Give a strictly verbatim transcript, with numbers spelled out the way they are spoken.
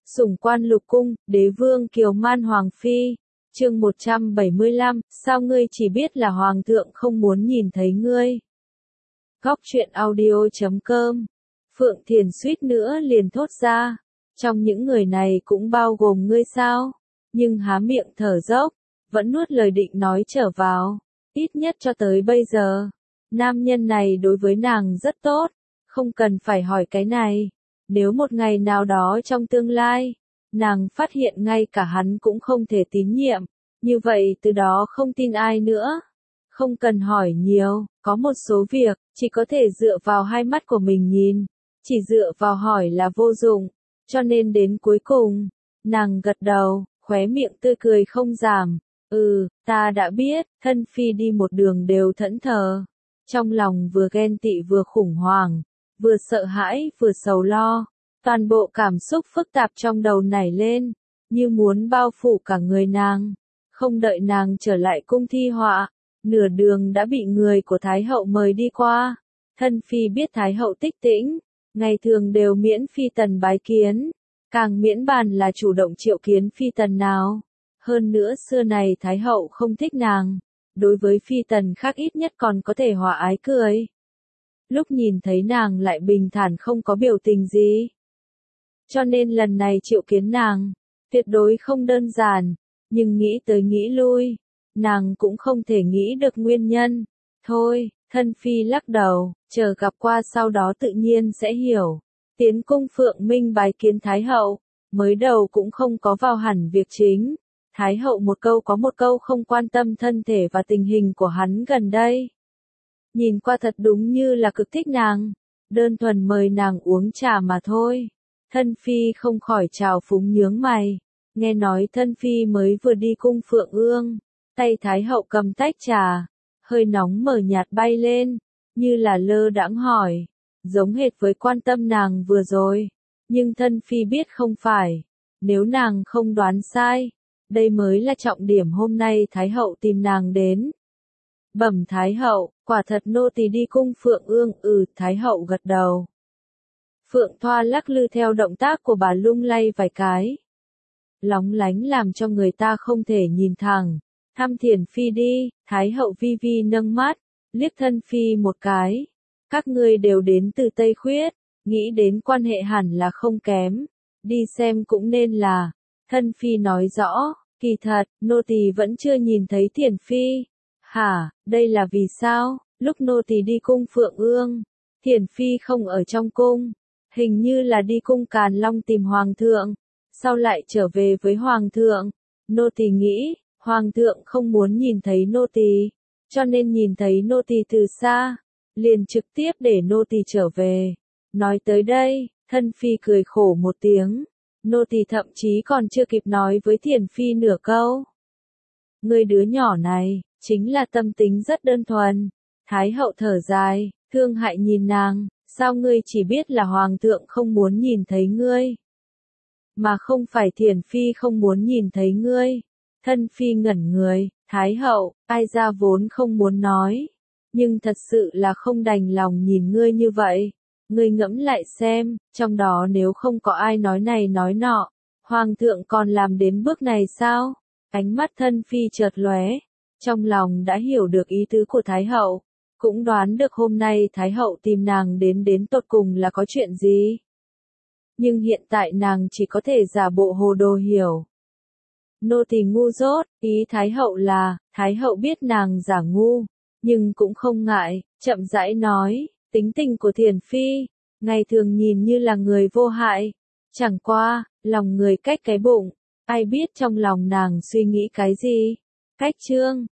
Sủng quan lục cung, đế vương kiều man hoàng phi. Chương một trăm bảy mươi lăm, sao ngươi chỉ biết là hoàng thượng không muốn nhìn thấy ngươi? Góc truyện audio chấm com. Phượng Thiền suýt nữa liền thốt ra, trong những người này cũng bao gồm ngươi sao? Nhưng há miệng thở dốc, vẫn nuốt lời định nói trở vào. Ít nhất cho tới bây giờ, nam nhân này đối với nàng rất tốt, không cần phải hỏi cái này. Nếu một ngày nào đó trong tương lai, nàng phát hiện ngay cả hắn cũng không thể tín nhiệm, như vậy từ đó không tin ai nữa. Không cần hỏi nhiều, có một số việc, chỉ có thể dựa vào hai mắt của mình nhìn, chỉ dựa vào hỏi là vô dụng, cho nên đến cuối cùng, nàng gật đầu, khóe miệng tươi cười không giảm. Ừ, ta đã biết, thân phi đi một đường đều thẫn thờ, trong lòng vừa ghen tị vừa khủng hoảng, vừa sợ hãi vừa sầu lo, toàn bộ cảm xúc phức tạp trong đầu nảy lên, như muốn bao phủ cả người nàng. Không đợi nàng trở lại cung thi họa, nửa đường đã bị người của Thái hậu mời đi qua. Thân phi biết Thái hậu tích tĩnh, ngày thường đều miễn phi tần bái kiến, càng miễn bàn là chủ động triệu kiến phi tần nào. Hơn nữa xưa này Thái hậu không thích nàng, đối với phi tần khác ít nhất còn có thể hòa ái cười. Lúc nhìn thấy nàng lại bình thản không có biểu tình gì. Cho nên lần này triệu kiến nàng, tuyệt đối không đơn giản, nhưng nghĩ tới nghĩ lui, nàng cũng không thể nghĩ được nguyên nhân. Thôi, thân phi lắc đầu, chờ gặp qua sau đó tự nhiên sẽ hiểu. Tiến cung Phượng Minh bái kiến Thái hậu, mới đầu cũng không có vào hẳn việc chính. Thái hậu một câu có một câu không quan tâm thân thể và tình hình của hắn gần đây. Nhìn qua thật đúng như là cực thích nàng, đơn thuần mời nàng uống trà mà thôi. Thân phi không khỏi trào phúng nhướng mày, nghe nói thân phi mới vừa đi cung Phượng Ương, tay Thái hậu cầm tách trà, hơi nóng mờ nhạt bay lên, như là lơ đãng hỏi, giống hệt với quan tâm nàng vừa rồi, nhưng thân phi biết không phải, nếu nàng không đoán sai, đây mới là trọng điểm hôm nay Thái hậu tìm nàng đến. Bẩm Thái hậu, quả thật nô tỳ đi cung Phượng Ương. Ừ, Thái hậu gật đầu. Phượng Thoa lắc lư theo động tác của bà lung lay vài cái, lóng lánh làm cho người ta không thể nhìn thẳng. Thăm Thiền phi đi. Thái hậu vi vi nâng mắt, liếc thân phi một cái. Các ngươi đều đến từ Tây Khuyết, nghĩ đến quan hệ hẳn là không kém, đi xem cũng nên là. Thân phi nói rõ, kỳ thật, nô tỳ vẫn chưa nhìn thấy Thiền phi. Hả, đây là vì sao? Lúc nô tỳ đi cung Phượng Ương, Thiền phi không ở trong cung, hình như là đi cung Càn Long tìm hoàng thượng, sau lại trở về với hoàng thượng. Nô tỳ nghĩ, hoàng thượng không muốn nhìn thấy nô tỳ, cho nên nhìn thấy nô tỳ từ xa, liền trực tiếp để nô tỳ trở về. Nói tới đây, thân phi cười khổ một tiếng, nô tỳ thậm chí còn chưa kịp nói với Thiền phi nửa câu. Người đứa nhỏ này, chính là tâm tính rất đơn thuần. Thái hậu thở dài, thương hại nhìn nàng, sao ngươi chỉ biết là hoàng thượng không muốn nhìn thấy ngươi, mà không phải Thiền phi không muốn nhìn thấy ngươi. Thân phi ngẩn người, Thái hậu, ai ra vốn không muốn nói, nhưng thật sự là không đành lòng nhìn ngươi như vậy. Ngươi ngẫm lại xem, trong đó nếu không có ai nói này nói nọ, hoàng thượng còn làm đến bước này sao? Ánh mắt thân phi chợt lóe, trong lòng đã hiểu được ý tứ của Thái hậu, cũng đoán được hôm nay Thái hậu tìm nàng đến đến tột cùng là có chuyện gì. Nhưng hiện tại nàng chỉ có thể giả bộ hồ đồ hiểu. Nô tỳ ngu dốt, ý Thái hậu là, Thái hậu biết nàng giả ngu, nhưng cũng không ngại, chậm rãi nói, tính tình của Thiền phi, ngày thường nhìn như là người vô hại, chẳng qua, lòng người cách cái bụng, ai biết trong lòng nàng suy nghĩ cái gì. Cách chương,